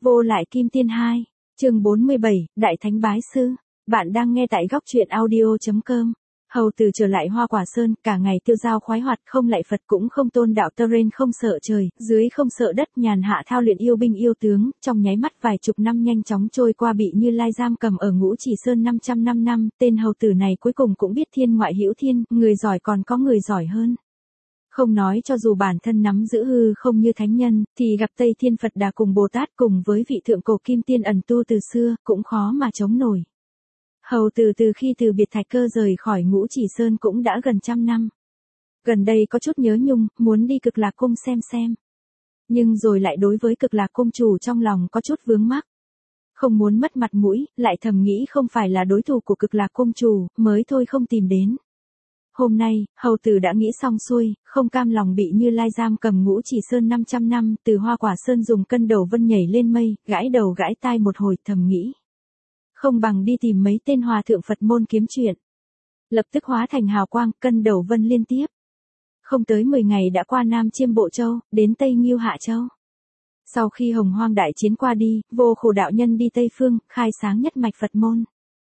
Vô lại kim tiên 2, chương 47, Đại Thánh Bái Sư. Bạn đang nghe tại góc truyện audio.com. Hầu Tử trở lại Hoa Quả Sơn, cả ngày tiêu dao khoái hoạt, không lạy Phật cũng không tôn đạo tơ rên, không sợ trời, dưới không sợ đất, nhàn hạ thao luyện yêu binh yêu tướng, trong nháy mắt vài chục năm nhanh chóng trôi qua, bị Như Lai giam cầm ở Ngũ Chỉ Sơn 505 năm, tên Hầu Tử này cuối cùng cũng biết thiên ngoại hữu thiên, người giỏi còn có người giỏi hơn. Không nói cho dù bản thân nắm giữ hư không như thánh nhân, thì gặp Tây Thiên Phật Đà cùng Bồ Tát cùng với vị thượng cổ kim tiên ẩn tu từ xưa, cũng khó mà chống nổi. Hầu Tử từ khi từ biệt Thạch Cơ rời khỏi Ngũ Chỉ Sơn cũng đã gần 100 năm. Gần đây có chút nhớ nhung, muốn đi Cực Lạc Cung xem. Nhưng rồi lại đối với Cực Lạc Cung chủ trong lòng có chút vướng mắc. Không muốn mất mặt mũi, lại thầm nghĩ không phải là đối thủ của Cực Lạc Cung chủ, mới thôi không tìm đến. Hôm nay, Hầu Tử đã nghĩ xong xuôi, không cam lòng bị Như Lai giam cầm Ngũ Chỉ Sơn 500 năm, từ Hoa Quả Sơn dùng cân đầu vân nhảy lên mây, gãi đầu gãi tai một hồi, thầm nghĩ. Không bằng đi tìm mấy tên hòa thượng Phật môn kiếm chuyện. Lập tức hóa thành hào quang, cân đầu vân liên tiếp. Không tới 10 ngày đã qua Nam Chiêm Bộ Châu, đến Tây Ngưu Hạ Châu. Sau khi Hồng Hoang đại chiến qua đi, Vô Khổ đạo nhân đi Tây Phương, khai sáng nhất mạch Phật môn.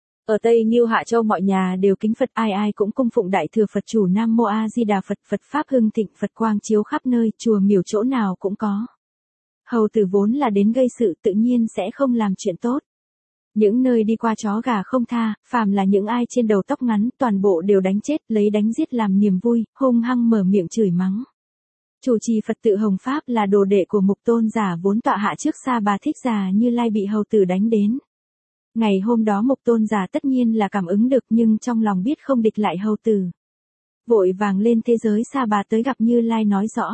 Ở Tây Ngưu Hạ Châu mọi nhà đều kính Phật, ai ai cũng cung phụng Đại Thừa Phật chủ Nam Mô A Di Đà Phật, Phật pháp hưng thịnh, Phật quang chiếu khắp nơi, chùa miếu chỗ nào cũng có. Hầu Tử vốn là đến gây sự, tự nhiên sẽ không làm chuyện tốt. Những nơi đi qua chó gà không tha, phàm là những ai trên đầu tóc ngắn, toàn bộ đều đánh chết, lấy đánh giết làm niềm vui, hung hăng mở miệng chửi mắng. Chủ trì Phật tự Hồng Pháp là đồ đệ của Mục Tôn giả vốn tọa hạ trước Sa Bà Thích Giả Như Lai bị Hầu Tử đánh đến. Ngày hôm đó Mục Tôn giả tất nhiên là cảm ứng được, nhưng trong lòng biết không địch lại Hầu Tử. Vội vàng lên thế giới Sa Bà tới gặp Như Lai nói rõ.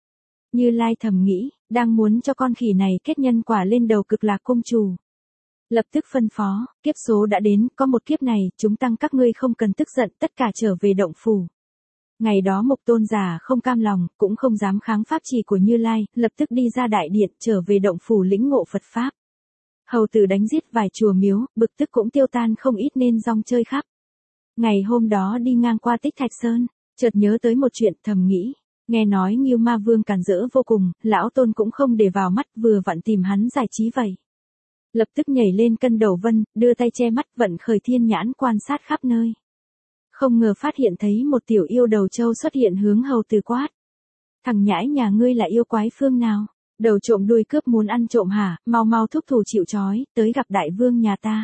Như Lai thầm nghĩ, đang muốn cho con khỉ này kết nhân quả lên đầu Cực Lạc Cung chủ. Lập tức phân phó, kiếp số đã đến, có một kiếp này, chúng tăng các ngươi không cần tức giận, tất cả trở về động phủ. Ngày đó Mục Tôn giả không cam lòng, cũng không dám kháng pháp chỉ của Như Lai, lập tức đi ra đại điện, trở về động phủ lĩnh ngộ Phật Pháp. Hầu Tử đánh giết vài chùa miếu, bực tức cũng tiêu tan không ít nên rong chơi khắp. Ngày hôm đó đi ngang qua Tích Thạch Sơn, chợt nhớ tới một chuyện, thầm nghĩ. Nghe nói Ngưu Ma Vương càn rỡ vô cùng, lão Tôn cũng không để vào mắt, vừa vặn tìm hắn giải trí vậy. Lập tức nhảy lên cân đầu vân, đưa tay che mắt, vận khởi thiên nhãn quan sát khắp nơi. Không ngờ phát hiện thấy một tiểu yêu đầu trâu xuất hiện hướng Hầu Tử quát. Thằng nhãi nhà ngươi là yêu quái phương nào? Đầu trộm đuôi cướp muốn ăn trộm hả? Mau mau thúc thủ chịu trói, tới gặp đại vương nhà ta.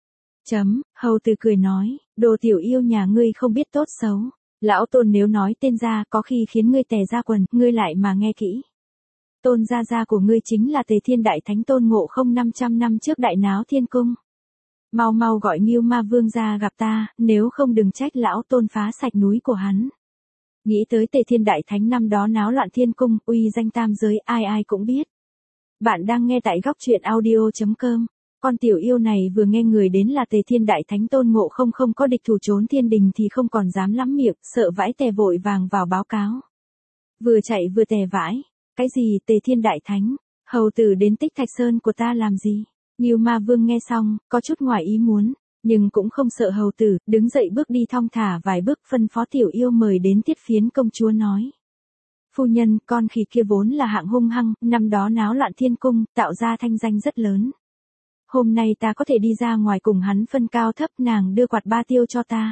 Hầu Tử cười nói, đồ tiểu yêu nhà ngươi không biết tốt xấu. Lão Tôn nếu nói tên ra có khi khiến ngươi tè ra quần, ngươi lại mà nghe kỹ. Tôn gia của ngươi chính là Tề Thiên Đại Thánh Tôn Ngộ Không 500 năm trước đại náo thiên cung. Mau mau gọi Ngưu Ma Vương ra gặp ta, nếu không đừng trách lão Tôn phá sạch núi của hắn. Nghĩ tới Tề Thiên Đại Thánh năm đó náo loạn thiên cung, uy danh tam giới, ai ai cũng biết. Bạn đang nghe tại góc truyện audio.com. Con tiểu yêu này vừa nghe người đến là Tề Thiên Đại Thánh Tôn Ngộ Không không có địch thủ trốn thiên đình thì không còn dám lắm miệng, sợ vãi tè vội vàng vào báo cáo. Vừa chạy vừa tè vãi. Cái gì Tề Thiên Đại Thánh? Hầu Tử đến Tích Thạch Sơn của ta làm gì? Ngưu Ma Vương nghe xong, có chút ngoài ý muốn, nhưng cũng không sợ Hầu Tử, đứng dậy bước đi thong thả vài bước, phân phó tiểu yêu mời đến Tiết Phiến công chúa nói. Phu nhân, con khỉ kia vốn là hạng hung hăng, năm đó náo loạn thiên cung, tạo ra thanh danh rất lớn. Hôm nay ta có thể đi ra ngoài cùng hắn phân cao thấp, nàng đưa quạt ba tiêu cho ta.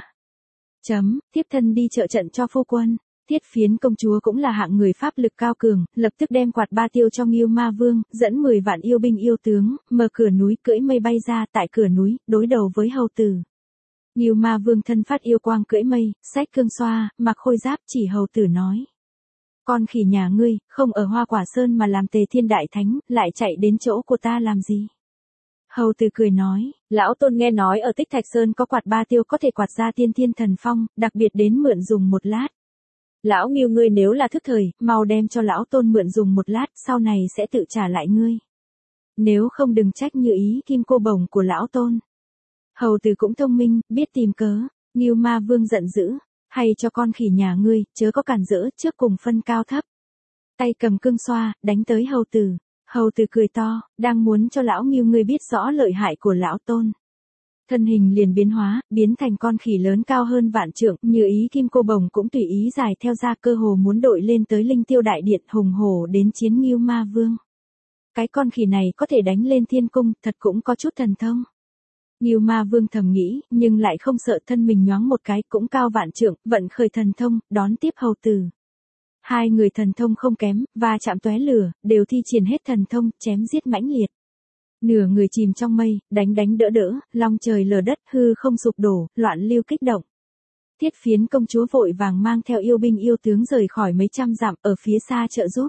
Thiếp thân đi trợ trận cho phu quân. Tiết Phiến công chúa cũng là hạng người pháp lực cao cường, lập tức đem quạt ba tiêu cho Ngưu Ma Vương, dẫn 10 vạn yêu binh yêu tướng, mở cửa núi, cưỡi mây bay ra, tại cửa núi, đối đầu với Hầu Tử. Ngưu Ma Vương thân phát yêu quang cưỡi mây, xách cương xoa, mặc khôi giáp, chỉ Hầu Tử nói. Con khỉ nhà ngươi, không ở Hoa Quả Sơn mà làm Tề Thiên Đại Thánh, lại chạy đến chỗ của ta làm gì? Hầu Tử cười nói, lão Tôn nghe nói ở Tích Thạch Sơn có quạt ba tiêu có thể quạt ra tiên thiên thần phong, đặc biệt đến mượn dùng một lát. Lão Ngưu ngươi nếu là thức thời, mau đem cho lão Tôn mượn dùng một lát, sau này sẽ tự trả lại ngươi. Nếu không đừng trách như ý kim cô bổng của lão Tôn. Hầu Tử cũng thông minh, biết tìm cớ. Ngưu Ma Vương giận dữ, hay cho con khỉ nhà ngươi, chớ có cản rỡ, trước cùng phân cao thấp. Tay cầm cương xoa, đánh tới Hầu Tử. Hầu Tử cười to, đang muốn cho lão Ngưu ngươi biết rõ lợi hại của lão Tôn. Thân hình liền biến hóa, biến thành con khỉ lớn cao hơn vạn trượng, như ý kim cô bồng cũng tùy ý dài theo ra, cơ hồ muốn đội lên tới Linh Tiêu Đại Điện, hùng hổ đến chiến Ngưu Ma Vương. Cái con khỉ này có thể đánh lên thiên cung, thật cũng có chút thần thông. Ngưu Ma Vương thầm nghĩ, nhưng lại không sợ, thân mình nhoáng một cái, cũng cao vạn trượng, vận khởi thần thông, đón tiếp hầu tử. Hai người thần thông không kém, và chạm tóe lửa, đều thi triển hết thần thông, chém giết mãnh liệt. Nửa người chìm trong mây, đánh đánh đỡ đỡ, long trời lở đất, hư không sụp đổ, loạn lưu kích động. Thiết Phiến công chúa vội vàng mang theo yêu binh yêu tướng rời khỏi mấy trăm dặm ở phía xa trợ giúp.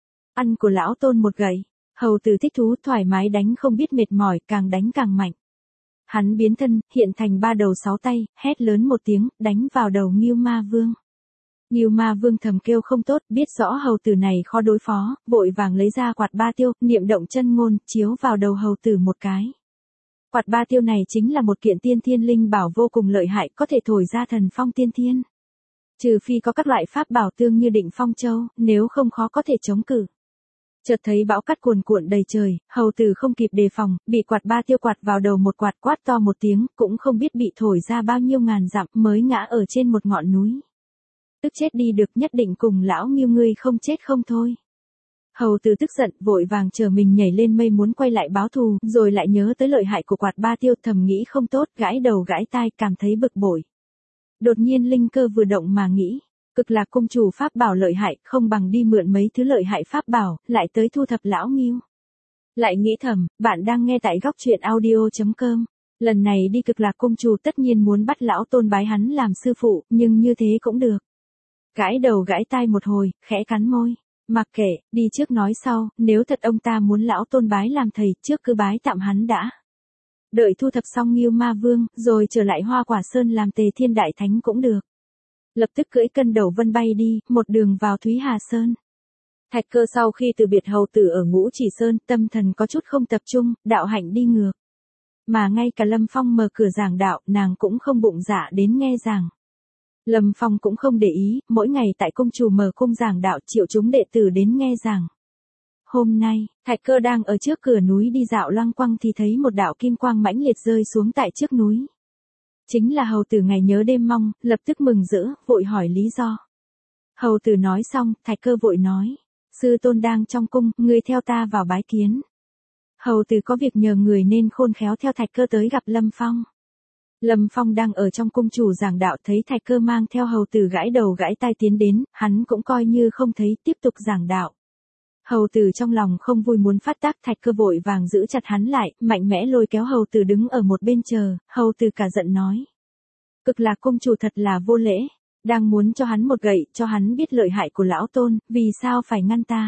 Ăn của lão tôn một gậy, hầu tử thích thú thoải mái đánh không biết mệt mỏi, càng đánh càng mạnh. Hắn biến thân, hiện thành 3 đầu 6 tay, hét lớn một tiếng, đánh vào đầu Ngưu Ma Vương. Ngưu Ma Vương thầm kêu không tốt, biết rõ hầu tử này khó đối phó, vội vàng lấy ra quạt ba tiêu, niệm động chân ngôn, chiếu vào đầu hầu tử một cái. Quạt ba tiêu này chính là một kiện tiên thiên linh bảo vô cùng lợi hại, có thể thổi ra thần phong tiên thiên. Trừ phi có các loại pháp bảo tương như Định Phong Châu, nếu không khó có thể chống cự. Chợt thấy bão cát cuồn cuộn đầy trời, hầu tử không kịp đề phòng, bị quạt ba tiêu quạt vào đầu một quạt, quát to một tiếng, cũng không biết bị thổi ra bao nhiêu ngàn dặm mới ngã ở trên một ngọn núi. Tức chết đi được, nhất định cùng lão Ngưu ngươi không chết không thôi. Hầu tử tức giận, vội vàng chờ mình nhảy lên mây muốn quay lại báo thù, rồi lại nhớ tới lợi hại của quạt ba tiêu, thầm nghĩ không tốt, gãi đầu gãi tai, cảm thấy bực bội. Đột nhiên linh cơ vừa động mà nghĩ, Cực Lạc cung chủ pháp bảo lợi hại, không bằng đi mượn mấy thứ lợi hại pháp bảo, lại tới thu thập lão Ngưu. Lại nghĩ thầm, bạn đang nghe tại góc truyện audio.com. Lần này đi Cực Lạc cung chủ tất nhiên muốn bắt lão tôn bái hắn làm sư phụ, nhưng như thế cũng được. Gãi đầu gãi tai một hồi, khẽ cắn môi. Mặc kệ, đi trước nói sau, nếu thật ông ta muốn lão tôn bái làm thầy, trước cứ bái tạm hắn đã. Đợi thu thập xong Ngưu Ma Vương, rồi trở lại Hoa Quả Sơn làm Tề Thiên Đại Thánh cũng được. Lập tức cưỡi cân đầu vân bay đi, một đường vào Thúy Hà Sơn. Thạch Cơ sau khi từ biệt hầu tử ở Ngũ Chỉ Sơn, tâm thần có chút không tập trung, đạo hạnh đi ngược. Mà ngay cả Lâm Phong mở cửa giảng đạo, nàng cũng không bụng dạ đến nghe giảng. Lâm Phong cũng không để ý, mỗi ngày tại cung chủ mở cung giảng đạo, triệu chúng đệ tử đến nghe giảng. Hôm nay, Thạch Cơ đang ở trước cửa núi đi dạo loanh quanh thì thấy một đạo kim quang mãnh liệt rơi xuống tại trước núi. Chính là hầu tử ngày nhớ đêm mong, lập tức mừng rỡ, vội hỏi lý do. Hầu tử nói xong, Thạch Cơ vội nói, sư tôn đang trong cung, ngươi theo ta vào bái kiến. Hầu tử có việc nhờ người nên khôn khéo theo Thạch Cơ tới gặp Lâm Phong. Lâm Phong đang ở trong cung chủ giảng đạo, thấy Thạch Cơ mang theo hầu tử gãi đầu gãi tai tiến đến, hắn cũng coi như không thấy, tiếp tục giảng đạo. Hầu tử trong lòng không vui muốn phát tác, Thạch Cơ vội vàng giữ chặt hắn lại, mạnh mẽ lôi kéo hầu tử đứng ở một bên chờ, hầu tử cả giận nói. Cực Lạc cung chủ thật là vô lễ, đang muốn cho hắn một gậy, cho hắn biết lợi hại của lão tôn, vì sao phải ngăn ta.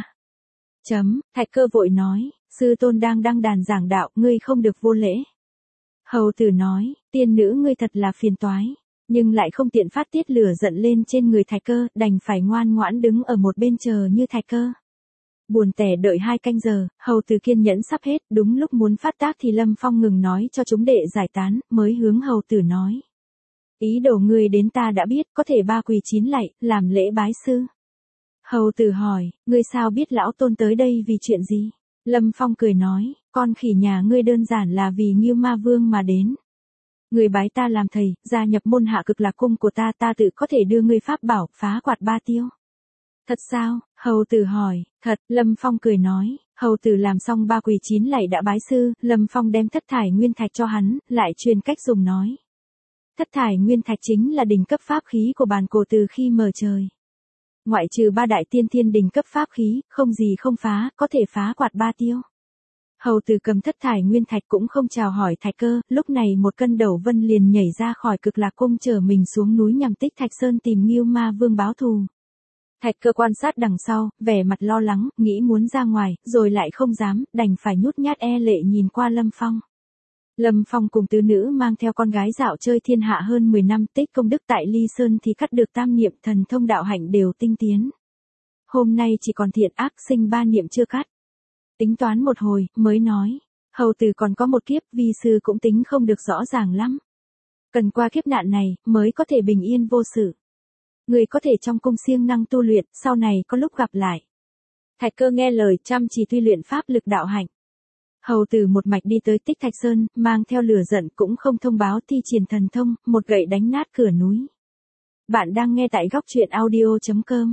Thạch Cơ vội nói, sư tôn đang đăng đàn giảng đạo, ngươi không được vô lễ. Hầu tử nói, tiên nữ ngươi thật là phiền toái, nhưng lại không tiện phát tiết lửa giận lên trên người Thạch Cơ, đành phải ngoan ngoãn đứng ở một bên chờ như Thạch Cơ. Buồn tẻ đợi 2 canh giờ, hầu tử kiên nhẫn sắp hết, đúng lúc muốn phát tác thì Lâm Phong ngừng nói cho chúng đệ giải tán, mới hướng hầu tử nói. Ý đồ ngươi đến ta đã biết, có thể 3 quỳ 9 lạy, làm lễ bái sư. Hầu tử hỏi, ngươi sao biết lão tôn tới đây vì chuyện gì? Lâm Phong cười nói, con khỉ nhà ngươi đơn giản là vì Ngưu Ma Vương mà đến. Ngươi bái ta làm thầy, gia nhập môn hạ Cực Lạc cung của ta, ta tự có thể đưa ngươi pháp bảo, phá quạt ba tiêu. Thật sao? Hầu tử hỏi, thật, Lâm Phong cười nói, hầu tử làm xong 3 quỳ 9 lạy đã bái sư, Lâm Phong đem thất thải nguyên thạch cho hắn, lại truyền cách dùng nói. Thất thải nguyên thạch chính là đỉnh cấp pháp khí của bàn cổ từ khi mở trời. Ngoại trừ 3 đại tiên thiên đỉnh cấp pháp khí, không gì không phá, có thể phá quạt ba tiêu. Hầu tử cầm thất thải nguyên thạch cũng không chào hỏi Thạch Cơ, lúc này một cân đầu vân liền nhảy ra khỏi Cực Lạc cung chở mình xuống núi nhằm Tích Thạch Sơn tìm Ngưu Ma Vương báo thù. Thạch Cơ quan sát đằng sau, vẻ mặt lo lắng, nghĩ muốn ra ngoài, rồi lại không dám, đành phải nhút nhát e lệ nhìn qua Lâm Phong. Lâm Phong cùng tứ nữ mang theo con gái dạo chơi thiên hạ hơn 10 năm, tích công đức tại Ly Sơn thì cắt được tam niệm, thần thông đạo hạnh đều tinh tiến. Hôm nay chỉ còn thiện ác sinh 3 niệm chưa cắt. Tính toán một hồi, mới nói, hầu tử còn có một kiếp, vi sư cũng tính không được rõ ràng lắm. Cần qua kiếp nạn này, mới có thể bình yên vô sự. Người có thể trong cung siêng năng tu luyện, sau này có lúc gặp lại. Thạch Cơ nghe lời, chăm chỉ tu luyện pháp lực đạo hạnh. Hầu tử một mạch đi tới Tích Thạch Sơn, mang theo lửa giận cũng không thông báo thi triển thần thông, một gậy đánh nát cửa núi. Bạn đang nghe tại góc truyện audio.com.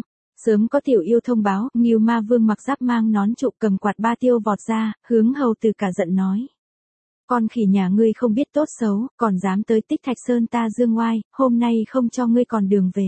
Sớm có tiểu yêu thông báo, Ngưu Ma Vương mặc giáp mang nón trụ cầm quạt ba tiêu vọt ra, hướng hầu tử cả giận nói. Con khỉ nhà ngươi không biết tốt xấu, còn dám tới Tích Thạch Sơn ta dương oai, hôm nay không cho ngươi còn đường về.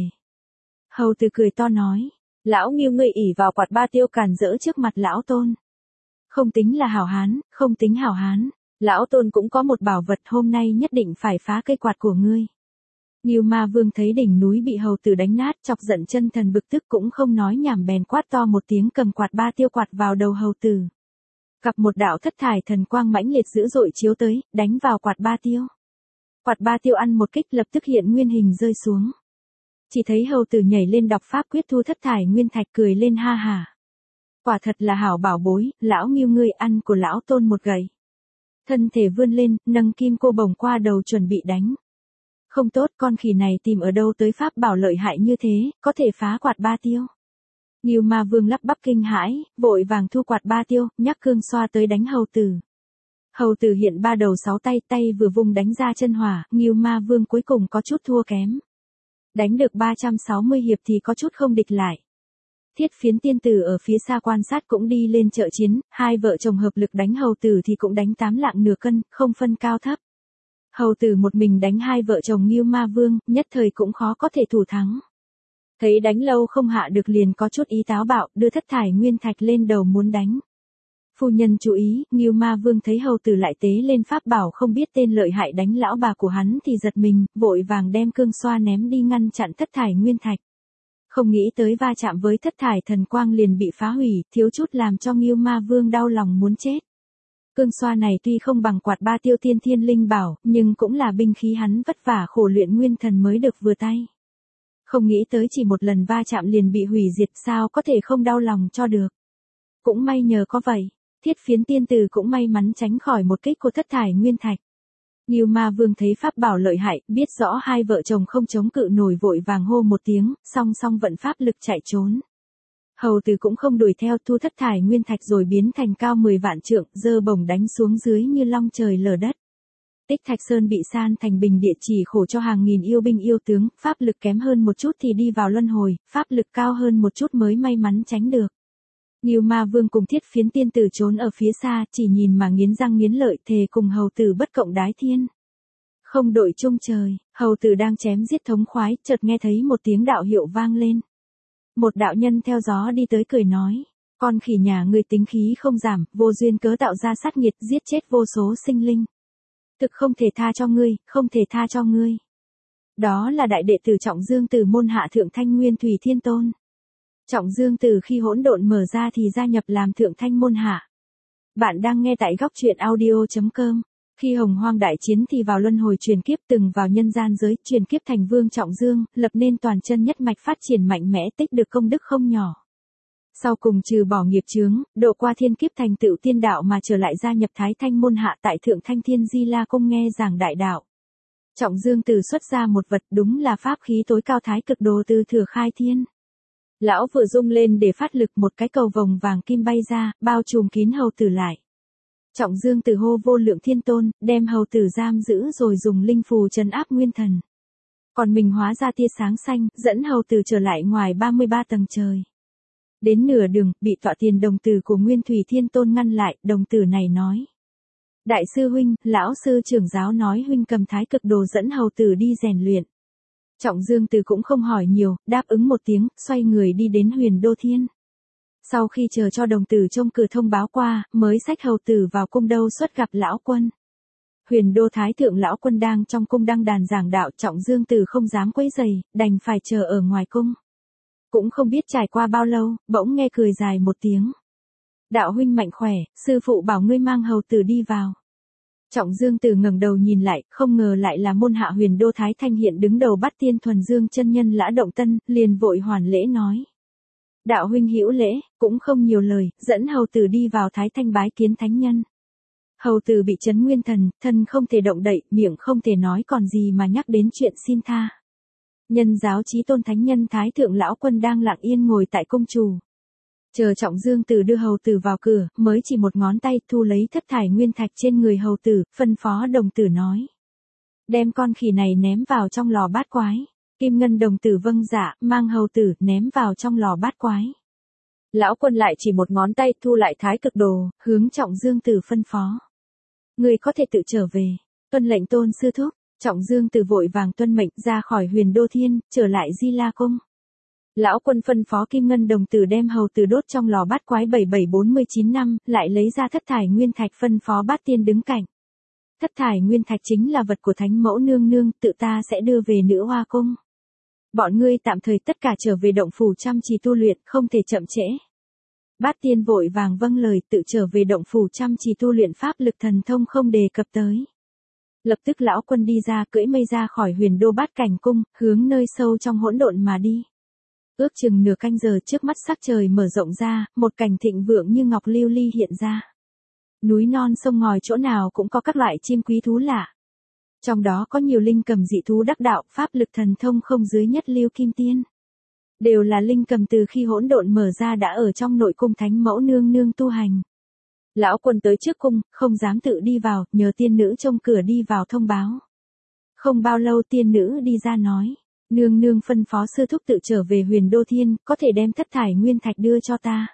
Hầu tử cười to nói, lão Ngưu ngươi ỷ vào quạt ba tiêu càn rỡ trước mặt lão Tôn. Không tính là hảo hán, không tính hảo hán, lão Tôn cũng có một bảo vật hôm nay nhất định phải phá cây quạt của ngươi. Ngưu Ma Vương thấy đỉnh núi bị hầu tử đánh nát, chọc giận chân thần bực tức cũng không nói nhảm bèn quát to một tiếng cầm quạt ba tiêu quạt vào đầu hầu tử. Gặp một đạo thất thải thần quang mãnh liệt dữ dội chiếu tới, đánh vào quạt ba tiêu. Quạt ba tiêu ăn một kích lập tức hiện nguyên hình rơi xuống. Chỉ thấy hầu tử nhảy lên đọc pháp quyết thu thất thải nguyên thạch cười lên ha hà. Quả thật là hảo bảo bối, lão Ngưu ngươi ăn của lão Tôn một gậy. Thân thể vươn lên, nâng kim cô bồng qua đầu chuẩn bị đánh. Không tốt, con khỉ này tìm ở đâu tới pháp bảo lợi hại như thế, có thể phá quạt ba tiêu. Ngưu Ma Vương lắp bắp kinh hãi, vội vàng thu quạt ba tiêu, nhắc cương xoa tới đánh hầu tử. Hầu tử hiện ba đầu sáu tay, tay vừa vùng đánh ra chân hỏa, Ngưu Ma Vương cuối cùng có chút thua kém. Đánh được 360 hiệp thì có chút không địch lại. Thiết Phiến tiên tử ở phía xa quan sát cũng đi lên trợ chiến, hai vợ chồng hợp lực đánh hầu tử thì cũng đánh 8 lạng nửa cân, không phân cao thấp. Hầu tử một mình đánh hai vợ chồng Ngưu Ma Vương, nhất thời cũng khó có thể thủ thắng. Thấy đánh lâu không hạ được liền có chút ý táo bạo, đưa thất thải nguyên thạch lên đầu muốn đánh. Phu nhân chú ý, Ngưu Ma Vương thấy hầu tử lại tế lên pháp bảo không biết tên lợi hại đánh lão bà của hắn thì giật mình, vội vàng đem cương xoa ném đi ngăn chặn thất thải nguyên thạch. Không nghĩ tới va chạm với thất thải thần quang liền bị phá hủy, thiếu chút làm cho Ngưu Ma Vương đau lòng muốn chết. Cương xoa này tuy không bằng quạt ba tiêu tiên thiên linh bảo, nhưng cũng là binh khí hắn vất vả khổ luyện nguyên thần mới được vừa tay. Không nghĩ tới chỉ một lần va chạm liền bị hủy diệt, sao có thể không đau lòng cho được. Cũng may nhờ có vậy, Thiết Phiến tiên tử cũng may mắn tránh khỏi một kích của thất thải nguyên thạch. Ngưu Ma Vương thấy pháp bảo lợi hại, biết rõ hai vợ chồng không chống cự nổi vội vàng hô một tiếng, song song vận pháp lực chạy trốn. Hầu tử cũng không đuổi theo, thu thất thải nguyên thạch rồi biến thành cao 10 vạn trượng, giơ bổng đánh xuống dưới như long trời lở đất. Tích Thạch Sơn bị san thành bình địa chỉ khổ cho hàng nghìn yêu binh yêu tướng, pháp lực kém hơn một chút thì đi vào luân hồi, pháp lực cao hơn một chút mới may mắn tránh được. Ngưu Ma Vương cùng Thiết Phiến tiên tử trốn ở phía xa, chỉ nhìn mà nghiến răng nghiến lợi, thề cùng hầu tử bất cộng đái thiên. Không đội chung trời, hầu tử đang chém giết thống khoái, chợt nghe thấy một tiếng đạo hiệu vang lên. Một đạo nhân theo gió đi tới cười nói, con khỉ nhà ngươi tính khí không giảm, vô duyên cớ tạo ra sát nghiệt, giết chết vô số sinh linh. Thực không thể tha cho ngươi, không thể tha cho ngươi. Đó là đại đệ tử Trọng Dương từ môn hạ Thượng Thanh Nguyên Thủy Thiên Tôn. Trọng Dương từ khi hỗn độn mở ra thì gia nhập làm Thượng Thanh môn hạ. Bạn đang nghe tại góc truyện audio.com. Khi Hồng Hoang đại chiến thì vào luân hồi truyền kiếp, từng vào nhân gian giới, truyền kiếp thành Vương Trọng Dương, lập nên toàn chân nhất mạch phát triển mạnh mẽ, tích được công đức không nhỏ. Sau cùng trừ bỏ nghiệp chướng, độ qua thiên kiếp thành tựu tiên đạo mà trở lại gia nhập Thái Thanh môn hạ tại Thượng Thanh Thiên Di La Cung nghe giảng đại đạo. Trọng Dương từ xuất ra một vật, đúng là pháp khí tối cao thái cực đồ từ Thừa Khai Thiên. Lão vừa rung lên để phát lực, một cái cầu vồng vàng kim bay ra, bao trùm kín hầu tử lại. Trọng Dương từ hô vô lượng thiên tôn, đem hầu tử giam giữ rồi dùng linh phù trấn áp nguyên thần. Còn mình hóa ra tia sáng xanh, dẫn hầu tử trở lại ngoài 33 tầng trời. Đến nửa đường, bị tọa tiền đồng tử của Nguyên Thủy Thiên Tôn ngăn lại, đồng tử này nói. Đại sư huynh, lão sư trưởng giáo nói huynh cầm thái cực đồ dẫn hầu tử đi rèn luyện. Trọng Dương từ cũng không hỏi nhiều, đáp ứng một tiếng, xoay người đi đến Huyền Đô Thiên. Sau khi chờ cho đồng tử trông cửa thông báo qua, mới xách hầu tử vào cung đâu xuất gặp lão quân. Huyền Đô Thái Thượng lão quân đang trong cung đăng đàn giảng đạo, Trọng Dương từ không dám quấy rầy, đành phải chờ ở ngoài cung. Cũng không biết trải qua bao lâu, bỗng nghe cười dài một tiếng. Đạo huynh mạnh khỏe, sư phụ bảo ngươi mang hầu tử đi vào. Trọng Dương từ ngẩng đầu nhìn lại, không ngờ lại là môn hạ Huyền Đô Thái Thanh hiện đứng đầu Bát Tiên Thuần Dương chân nhân Lã Động Tân, liền vội hoàn lễ nói. Đạo huynh hữu lễ, cũng không nhiều lời, dẫn hầu tử đi vào Thái Thanh bái kiến thánh nhân. Hầu tử bị chấn nguyên thần, thân không thể động đậy, miệng không thể nói còn gì mà nhắc đến chuyện xin tha. Nhân giáo chí tôn thánh nhân Thái Thượng lão quân đang lặng yên ngồi tại cung chủ. Chờ Trọng Dương từ đưa hầu tử vào cửa, mới chỉ một ngón tay thu lấy thất thải nguyên thạch trên người hầu tử, phân phó đồng tử nói. Đem con khỉ này ném vào trong lò bát quái. Kim Ngân đồng tử vâng dạ, mang hầu tử, ném vào trong lò bát quái. Lão Quân lại chỉ một ngón tay thu lại thái cực đồ, hướng Trọng Dương Tử phân phó. Người có thể tự trở về, tuân lệnh tôn sư thúc. Trọng Dương Tử vội vàng tuân mệnh ra khỏi Huyền Đô Thiên, trở lại Di La Cung. Lão Quân phân phó Kim Ngân đồng tử đem hầu tử đốt trong lò bát quái 7749 năm, lại lấy ra thất thải nguyên thạch phân phó Bát Tiên đứng cạnh. Thất thải nguyên thạch chính là vật của Thánh Mẫu nương nương, tự ta sẽ đưa về Nữ Hoa Cung. Bọn ngươi tạm thời tất cả trở về động phủ chăm chỉ tu luyện, không thể chậm trễ. Bát Tiên vội vàng vâng lời, tự trở về động phủ chăm chỉ tu luyện pháp lực thần thông không đề cập tới. Lập tức Lão Quân đi ra, cưỡi mây ra khỏi Huyền Đô Bát Cảnh Cung, hướng nơi sâu trong hỗn độn mà đi. Ước chừng nửa canh giờ, trước mắt sắc trời mở rộng ra, một cảnh thịnh vượng như ngọc lưu ly hiện ra. Núi non sông ngòi chỗ nào cũng có các loại chim quý thú lạ. Trong đó có nhiều linh cầm dị thú đắc đạo, pháp lực thần thông không dưới nhất lưu kim tiên. Đều là linh cầm từ khi hỗn độn mở ra đã ở trong nội cung Thánh Mẫu nương nương tu hành. Lão Quân tới trước cung, không dám tự đi vào, nhờ tiên nữ trông cửa đi vào thông báo. Không bao lâu tiên nữ đi ra nói, nương nương phân phó sư thúc tự trở về Huyền Đô Thiên, có thể đem thất thải nguyên thạch đưa cho ta.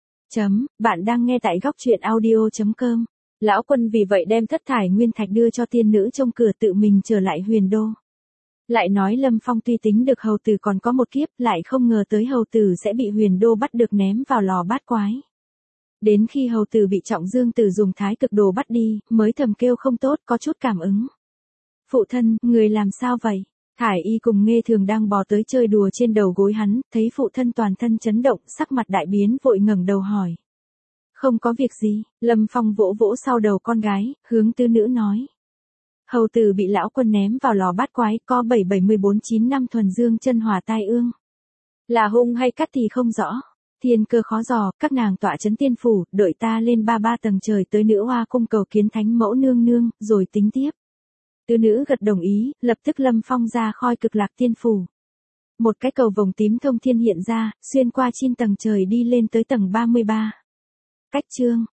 Bạn đang nghe tại góc truyện audio.com. Lão Quân vì vậy đem thất thải nguyên thạch đưa cho tiên nữ trông cửa, tự mình trở lại Huyền Đô. Lại nói Lâm Phong tuy tính được hầu tử còn có một kiếp, lại không ngờ tới hầu tử sẽ bị Huyền Đô bắt được ném vào lò bát quái. Đến khi hầu tử bị Trọng Dương Tử dùng thái cực đồ bắt đi, mới thầm kêu không tốt, có chút cảm ứng. Phụ thân, người làm sao vậy? Thải Y cùng Nghê Thường đang bò tới chơi đùa trên đầu gối hắn, thấy phụ thân toàn thân chấn động, sắc mặt đại biến, vội ngẩng đầu hỏi. Không có việc gì, Lâm Phong vỗ vỗ sau đầu con gái, hướng tứ nữ nói. Hầu tử bị Lão Quân ném vào lò bát quái, có 7749 năm thuần dương chân hỏa tai ương. Là hung hay cắt thì không rõ. Thiên cơ khó dò, các nàng tọa trấn tiên phủ, đợi ta lên 33 tầng trời tới Nữ Hoa Cung cầu kiến Thánh Mẫu nương nương, rồi tính tiếp. Tứ nữ gật đồng ý, lập tức Lâm Phong ra khỏi Cực Lạc Tiên phủ. Một cái cầu vồng tím thông thiên hiện ra, xuyên qua 9 tầng trời đi lên tới tầng 33. Cách chương